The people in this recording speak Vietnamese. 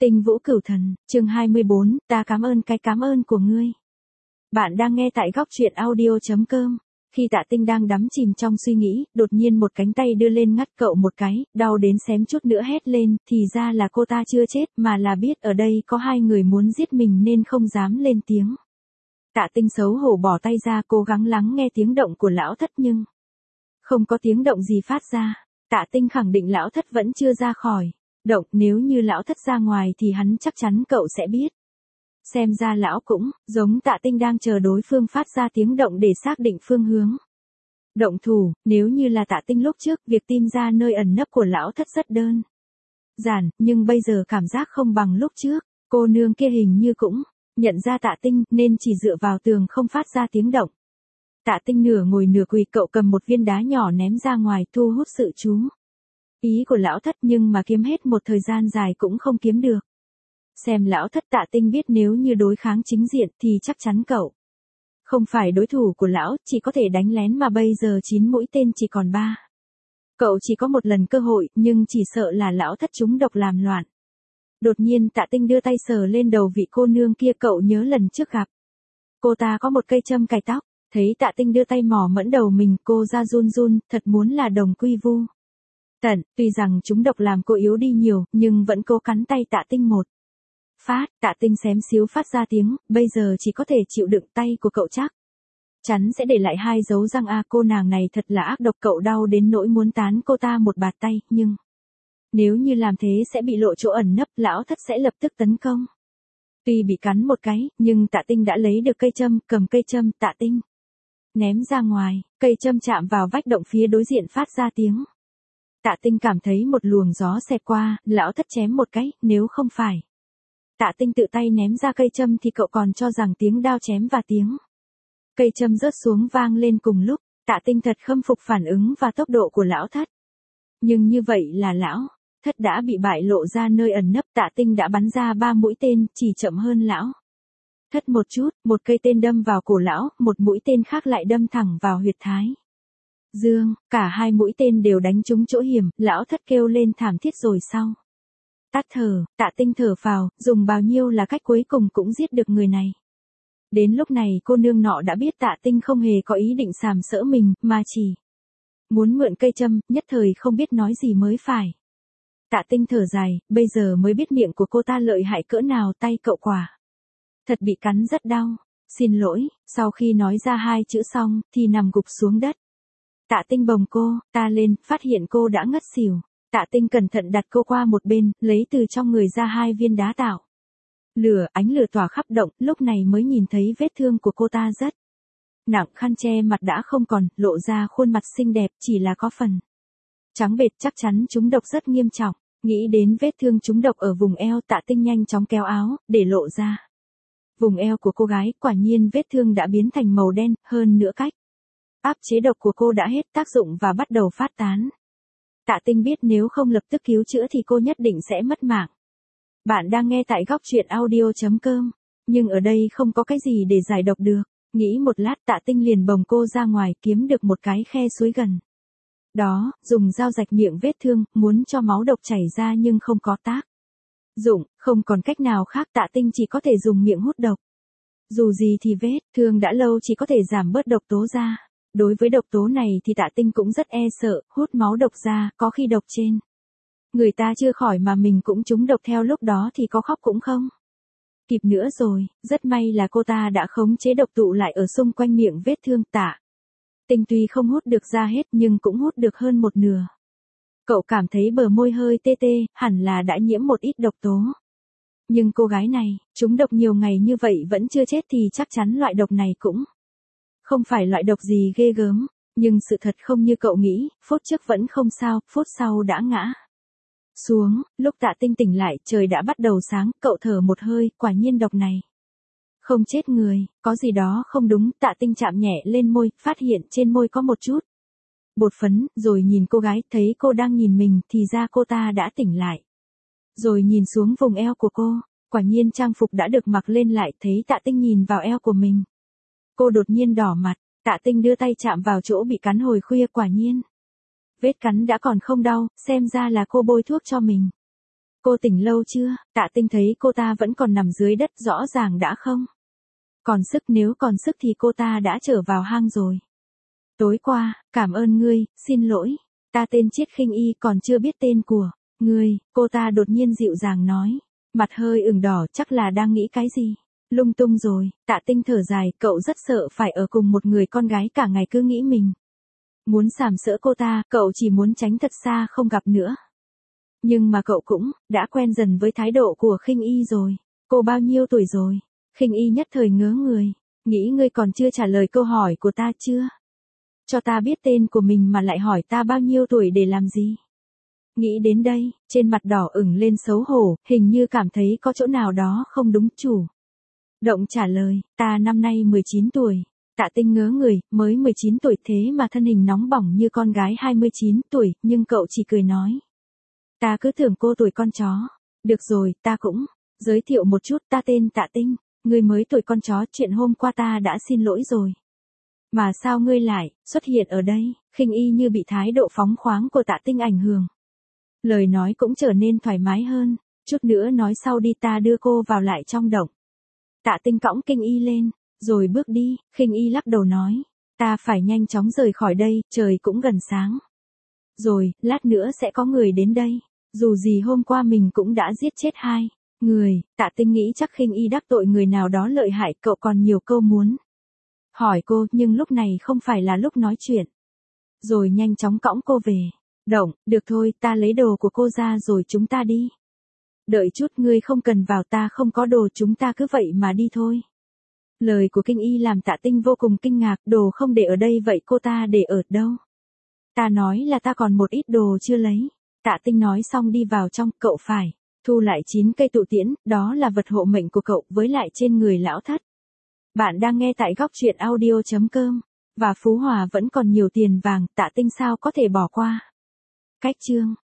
Tinh Vũ Cửu Thần, chương 24, ta cảm ơn cái cảm ơn của ngươi. Bạn đang nghe tại góc truyện audio.com. Khi Tạ Tinh đang đắm chìm trong suy nghĩ, đột nhiên một cánh tay đưa lên ngắt cậu một cái, đau đến xém chút nữa hét lên, thì ra là cô ta chưa chết mà là biết ở đây có hai người muốn giết mình nên không dám lên tiếng. Tạ Tinh xấu hổ bỏ tay ra, cố gắng lắng nghe tiếng động của lão thất nhưng không có tiếng động gì phát ra. Tạ Tinh khẳng định lão thất vẫn chưa ra khỏi động, nếu như lão thất ra ngoài thì hắn chắc chắn cậu sẽ biết. Xem ra lão cũng giống Tạ Tinh đang chờ đối phương phát ra tiếng động để xác định phương hướng động thủ. Nếu như là Tạ Tinh lúc trước, việc tìm ra nơi ẩn nấp của lão thất rất đơn giản, nhưng bây giờ cảm giác không bằng lúc trước. Cô nương kia hình như cũng nhận ra Tạ Tinh nên chỉ dựa vào tường không phát ra tiếng động. Tạ Tinh nửa ngồi nửa quỳ, cậu cầm một viên đá nhỏ ném ra ngoài thu hút sự chú ý của lão thất, nhưng mà kiếm hết một thời gian dài cũng không kiếm được. Xem lão thất, Tạ Tinh biết nếu như đối kháng chính diện thì chắc chắn cậu không phải đối thủ của lão, chỉ có thể đánh lén, mà bây giờ 9 mũi tên chỉ còn 3. Cậu chỉ có một lần cơ hội, nhưng chỉ sợ là lão thất trúng độc làm loạn. Đột nhiên Tạ Tinh đưa tay sờ lên đầu vị cô nương kia, cậu nhớ lần trước gặp cô ta có một cây châm cài tóc. Thấy Tạ Tinh đưa tay mò mẫn đầu mình, cô ra run run, thật muốn là đồng quy vu tận. Tuy rằng chúng độc làm cô yếu đi nhiều, nhưng vẫn cố cắn tay Tạ Tinh một phát. Tạ Tinh xém xíu phát ra tiếng, bây giờ chỉ có thể chịu đựng, tay của cậu chắc chắn sẽ để lại 2 dấu răng. Cô nàng này thật là ác độc, cậu đau đến nỗi muốn tán cô ta một bạt tay, nhưng nếu như làm thế sẽ bị lộ chỗ ẩn nấp, lão thất sẽ lập tức tấn công. Tuy bị cắn một cái, nhưng Tạ Tinh đã lấy được cây châm, cầm cây châm, Tạ Tinh ném ra ngoài, cây châm chạm vào vách động phía đối diện phát ra tiếng. Tạ Tinh cảm thấy một luồng gió xẹt qua, lão thất chém một cái, nếu không phải Tạ Tinh tự tay ném ra cây châm thì cậu còn cho rằng tiếng đao chém và tiếng cây châm rớt xuống vang lên cùng lúc. Tạ Tinh thật khâm phục phản ứng và tốc độ của lão thất. Nhưng như vậy là lão thất đã bị bại lộ ra nơi ẩn nấp. Tạ Tinh đã bắn ra 3 mũi tên, chỉ chậm hơn lão thất một chút. Một cây tên đâm vào cổ lão, một mũi tên khác lại đâm thẳng vào huyệt thái dương. Cả 2 mũi tên đều đánh trúng chỗ hiểm, lão thất kêu lên thảm thiết rồi sau tắt thở. Tạ Tinh thở phào, dùng bao nhiêu là cách cuối cùng cũng giết được người này. Đến lúc này cô nương nọ đã biết Tạ Tinh không hề có ý định sàm sỡ mình, mà chỉ muốn mượn cây châm, nhất thời không biết nói gì mới phải. Tạ Tinh thở dài, bây giờ mới biết miệng của cô ta lợi hại cỡ nào, tay cậu quả thật bị cắn rất đau. Xin lỗi. Sau khi nói ra 2 chữ xong, thì nằm gục xuống đất. Tạ Tinh bồng cô ta lên, phát hiện cô đã ngất xỉu. Tạ Tinh cẩn thận đặt cô qua một bên, lấy từ trong người ra 2 viên đá tạo lửa, ánh lửa tỏa khắp động, lúc này mới nhìn thấy vết thương của cô ta rất nặng, khăn che mặt đã không còn, lộ ra khuôn mặt xinh đẹp, chỉ là có phần trắng bệch, chắc chắn trúng độc rất nghiêm trọng. Nghĩ đến vết thương trúng độc ở vùng eo, Tạ Tinh nhanh chóng kéo áo, để lộ ra vùng eo của cô gái. Quả nhiên vết thương đã biến thành màu đen, hơn nữa cách áp chế độc của cô đã hết tác dụng và bắt đầu phát tán. Tạ Tinh biết nếu không lập tức cứu chữa thì cô nhất định sẽ mất mạng. Bạn đang nghe tại góc truyện audio.com. Nhưng ở đây không có cái gì để giải độc được. Nghĩ một lát, Tạ Tinh liền bồng cô ra ngoài, kiếm được một cái khe suối gần đó, dùng dao rạch miệng vết thương, muốn cho máu độc chảy ra nhưng không có tác dụng. Không còn cách nào khác, Tạ Tinh chỉ có thể dùng miệng hút độc. Dù gì thì vết thương đã lâu chỉ có thể giảm bớt độc tố ra. Đối với độc tố này thì Tạ Tinh cũng rất e sợ, hút máu độc ra, có khi độc trên người ta chưa khỏi mà mình cũng trúng độc theo, lúc đó thì có khóc cũng không kịp nữa rồi. Rất may là cô ta đã khống chế độc tụ lại ở xung quanh miệng vết thương. Tạ Tinh tuy không hút được ra hết nhưng cũng hút được hơn một nửa. Cậu cảm thấy bờ môi hơi tê tê, hẳn là đã nhiễm một ít độc tố. Nhưng cô gái này, trúng độc nhiều ngày như vậy vẫn chưa chết thì chắc chắn loại độc này cũng không phải loại độc gì ghê gớm. Nhưng sự thật không như cậu nghĩ, phút trước vẫn không sao, phút sau đã ngã xuống. Lúc Tạ Tinh tỉnh lại, trời đã bắt đầu sáng, cậu thở một hơi, quả nhiên độc này không chết người, có gì đó không đúng. Tạ Tinh chạm nhẹ lên môi, phát hiện trên môi có một chút bột phấn, rồi nhìn cô gái, thấy cô đang nhìn mình, thì ra cô ta đã tỉnh lại. Rồi nhìn xuống vùng eo của cô, quả nhiên trang phục đã được mặc lên lại, thấy Tạ Tinh nhìn vào eo của mình. Cô đột nhiên đỏ mặt. Tạ Tinh đưa tay chạm vào chỗ bị cắn hồi khuya, quả nhiên vết cắn đã còn không đau, xem ra là cô bôi thuốc cho mình. Cô tỉnh lâu chưa? Tạ Tinh thấy cô ta vẫn còn nằm dưới đất, rõ ràng đã không còn sức, nếu còn sức thì cô ta đã trở vào hang rồi. Tối qua, cảm ơn ngươi, xin lỗi. Ta tên Chiết Khinh Y, còn chưa biết tên của ngươi, cô ta đột nhiên dịu dàng nói. Mặt hơi ửng đỏ, chắc là đang nghĩ cái gì. Lung tung rồi. Tạ Tinh thở dài, cậu rất sợ phải ở cùng một người con gái cả ngày cứ nghĩ mình muốn sàm sỡ cô ta, cậu chỉ muốn tránh thật xa không gặp nữa. Nhưng mà cậu cũng đã quen dần với thái độ của Khinh Y rồi. Cô bao nhiêu tuổi rồi? Khinh Y nhất thời ngớ người. Nghĩ ngươi còn chưa trả lời câu hỏi của ta chưa? Cho ta biết tên của mình mà lại hỏi ta bao nhiêu tuổi để làm gì? Nghĩ đến đây, trên mặt đỏ ửng lên xấu hổ, hình như cảm thấy có chỗ nào đó không đúng. Chủ động trả lời, ta năm nay 19 tuổi. Tạ Tinh ngớ người, mới 19 tuổi thế mà thân hình nóng bỏng như con gái 29 tuổi, nhưng cậu chỉ cười nói. Ta cứ tưởng cô tuổi con chó. Được rồi, ta cũng giới thiệu một chút, ta tên Tạ Tinh, ngươi mới tuổi con chó, chuyện hôm qua ta đã xin lỗi rồi. Mà sao ngươi lại xuất hiện ở đây? Khinh Y như bị thái độ phóng khoáng của Tạ Tinh ảnh hưởng. Lời nói cũng trở nên thoải mái hơn, chút nữa nói sau đi, ta đưa cô vào lại trong động. Tạ Tinh cõng Khinh Y lên, rồi bước đi. Khinh Y lắc đầu nói, ta phải nhanh chóng rời khỏi đây, trời cũng gần sáng. Rồi, lát nữa sẽ có người đến đây. Dù gì hôm qua mình cũng đã giết chết 2 người, Tạ Tinh nghĩ chắc Khinh Y đắc tội người nào đó lợi hại, cậu còn nhiều câu muốn hỏi cô, nhưng lúc này không phải là lúc nói chuyện. Rồi nhanh chóng cõng cô về động. Được thôi, ta lấy đồ của cô ra rồi chúng ta đi. Đợi chút, ngươi không cần vào, ta không có đồ, chúng ta cứ vậy mà đi thôi. Lời của Khinh Y làm Tạ Tinh vô cùng kinh ngạc, đồ không để ở đây vậy cô ta để ở đâu? Ta nói là ta còn một ít đồ chưa lấy. Tạ Tinh nói xong đi vào trong, cậu phải thu lại 9 cây tụ tiễn, đó là vật hộ mệnh của cậu, với lại trên người lão thất. Bạn đang nghe tại góc truyện audio.com. Và Phú Hòa vẫn còn nhiều tiền vàng, Tạ Tinh sao có thể bỏ qua. Cách chương